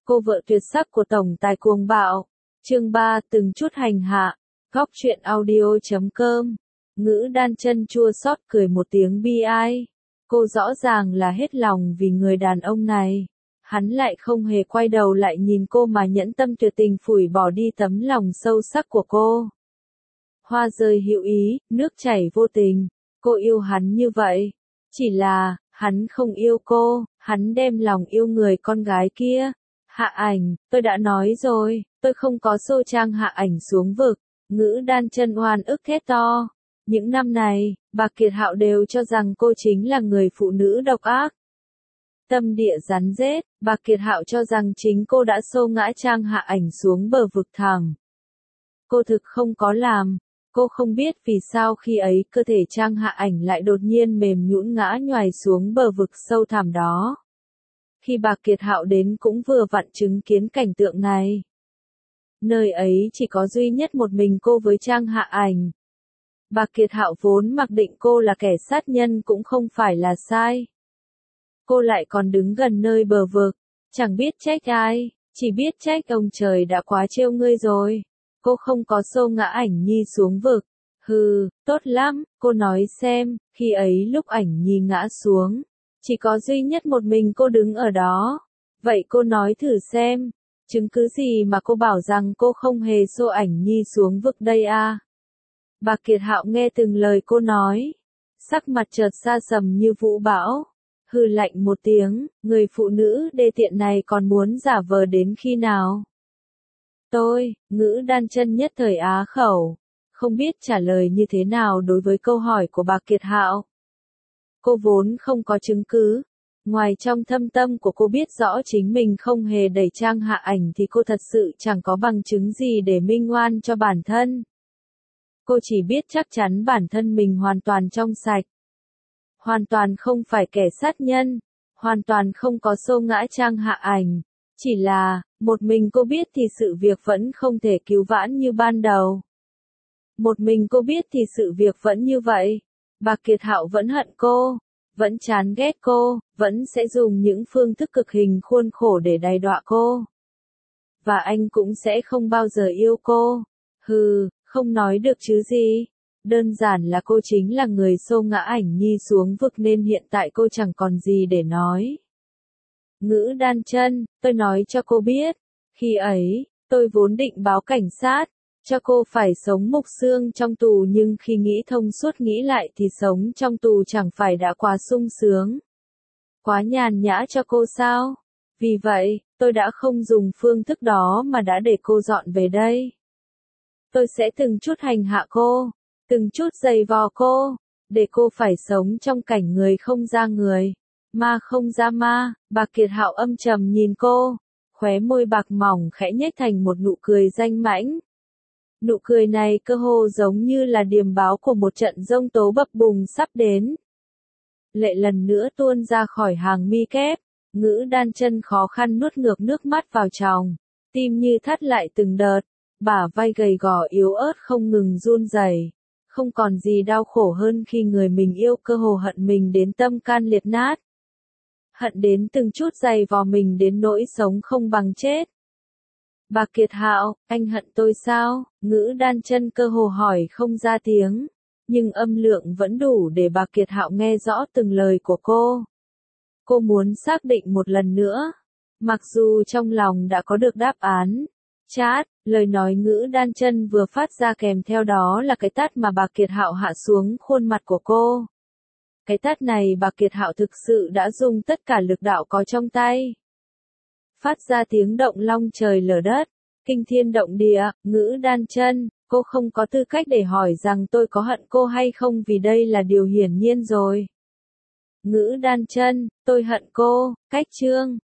Cô vợ tuyệt sắc của tổng tài cuồng bạo. Chương 3, từng chút hành hạ. Góc truyện audio.com. Ngữ đan chân chua xót cười một tiếng bi ai. Cô rõ ràng là hết lòng vì người đàn ông này. Hắn lại không hề quay đầu lại nhìn cô mà nhẫn tâm tuyệt tình phủi bỏ đi tấm lòng sâu sắc của cô. Hoa rơi hữu ý, nước chảy vô tình. Cô yêu hắn như vậy. Chỉ là, hắn không yêu cô, hắn đem lòng yêu người con gái kia. Hạ ảnh, tôi đã nói rồi, tôi không có xô trang Hạ ảnh xuống vực. Ngữ đan chân oan ức thét to. Những năm này, bà Kiệt Hạo đều cho rằng cô chính là người phụ nữ độc ác. Tâm địa rắn rết, bà Kiệt Hạo cho rằng chính cô đã xô ngã trang Hạ ảnh xuống bờ vực thẳm. Cô thực không có làm. Cô không biết vì sao khi ấy cơ thể trang Hạ ảnh lại đột nhiên mềm nhũn ngã nhoài xuống bờ vực sâu thẳm đó. Khi bà Kiệt Hạo đến cũng vừa vặn chứng kiến cảnh tượng này. Nơi ấy chỉ có duy nhất một mình cô với trang Hạ ảnh. Bà Kiệt Hạo vốn mặc định cô là kẻ sát nhân cũng không phải là sai. Cô lại còn đứng gần nơi bờ vực, chẳng biết trách ai, chỉ biết trách ông trời đã quá trêu ngươi rồi. Cô không có xô ngã ảnh nhi xuống vực. Hừ, tốt lắm, cô nói xem, khi ấy lúc ảnh nhi ngã xuống, chỉ có duy nhất một mình cô đứng ở đó. Vậy cô nói thử xem, chứng cứ gì mà cô bảo rằng cô không hề xô ảnh nhi xuống vực đây à? Bà Kiệt Hạo nghe từng lời cô nói, sắc mặt chợt xa sầm như vũ bão. Hừ lạnh một tiếng, người phụ nữ đê tiện này còn muốn giả vờ đến khi nào? Ngữ đan chân nhất thời á khẩu, không biết trả lời như thế nào đối với câu hỏi của bà Kiệt Hạo. Cô vốn không có chứng cứ, ngoài trong thâm tâm của cô biết rõ chính mình không hề đẩy trang Hạ ảnh thì cô thật sự chẳng có bằng chứng gì để minh oan cho bản thân. Cô chỉ biết chắc chắn bản thân mình hoàn toàn trong sạch. Hoàn toàn không phải kẻ sát nhân, hoàn toàn không có xô ngã trang Hạ ảnh. Chỉ là, một mình cô biết thì sự việc vẫn không thể cứu vãn như ban đầu. Một mình cô biết thì sự việc vẫn như vậy. Bà Kiệt Hạo vẫn hận cô, vẫn chán ghét cô, vẫn sẽ dùng những phương thức cực hình khuôn khổ để đày đọa cô. Và anh cũng sẽ không bao giờ yêu cô. Hừ, không nói được chứ gì. Đơn giản là cô chính là người xô ngã ảnh nhi xuống vực nên hiện tại cô chẳng còn gì để nói. Ngữ đan chân, tôi nói cho cô biết, khi ấy, tôi vốn định báo cảnh sát, cho cô phải sống mục xương trong tù nhưng khi nghĩ thông suốt nghĩ lại thì sống trong tù chẳng phải đã quá sung sướng. Quá nhàn nhã cho cô sao? Vì vậy, tôi đã không dùng phương thức đó mà đã để cô dọn về đây. Tôi sẽ từng chút hành hạ cô, từng chút giày vò cô, để cô phải sống trong cảnh người không ra người. Ma không ra ma, bà Kiệt Hạo âm trầm nhìn cô, khóe môi bạc mỏng khẽ nhếch thành một nụ cười danh mãnh. Nụ cười này cơ hồ giống như là điềm báo của một trận giông tố bập bùng sắp đến. Lệ lần nữa tuôn ra khỏi hàng mi kép, ngữ đan chân khó khăn nuốt ngược nước mắt vào tròng, tim như thắt lại từng đợt, bả vai gầy gò yếu ớt không ngừng run rẩy. Không còn gì đau khổ hơn khi người mình yêu cơ hồ hận mình đến tâm can liệt nát. Hận đến từng chút giày vò mình đến nỗi sống không bằng chết. Bà Kiệt Hạo, anh hận tôi sao? Ngữ đan chân cơ hồ hỏi không ra tiếng, nhưng âm lượng vẫn đủ để bà Kiệt Hạo nghe rõ từng lời của cô. Cô muốn xác định một lần nữa, mặc dù trong lòng đã có được đáp án. Chát, lời nói ngữ đan chân vừa phát ra kèm theo đó là cái tát mà bà Kiệt Hạo hạ xuống khuôn mặt của cô. Cái tát này bà Kiệt Hạo thực sự đã dùng tất cả lực đạo có trong tay. Phát ra tiếng động long trời lở đất, kinh thiên động địa, ngữ đan chân, cô không có tư cách để hỏi rằng tôi có hận cô hay không vì đây là điều hiển nhiên rồi. Ngữ đan chân, tôi hận cô, cách chương.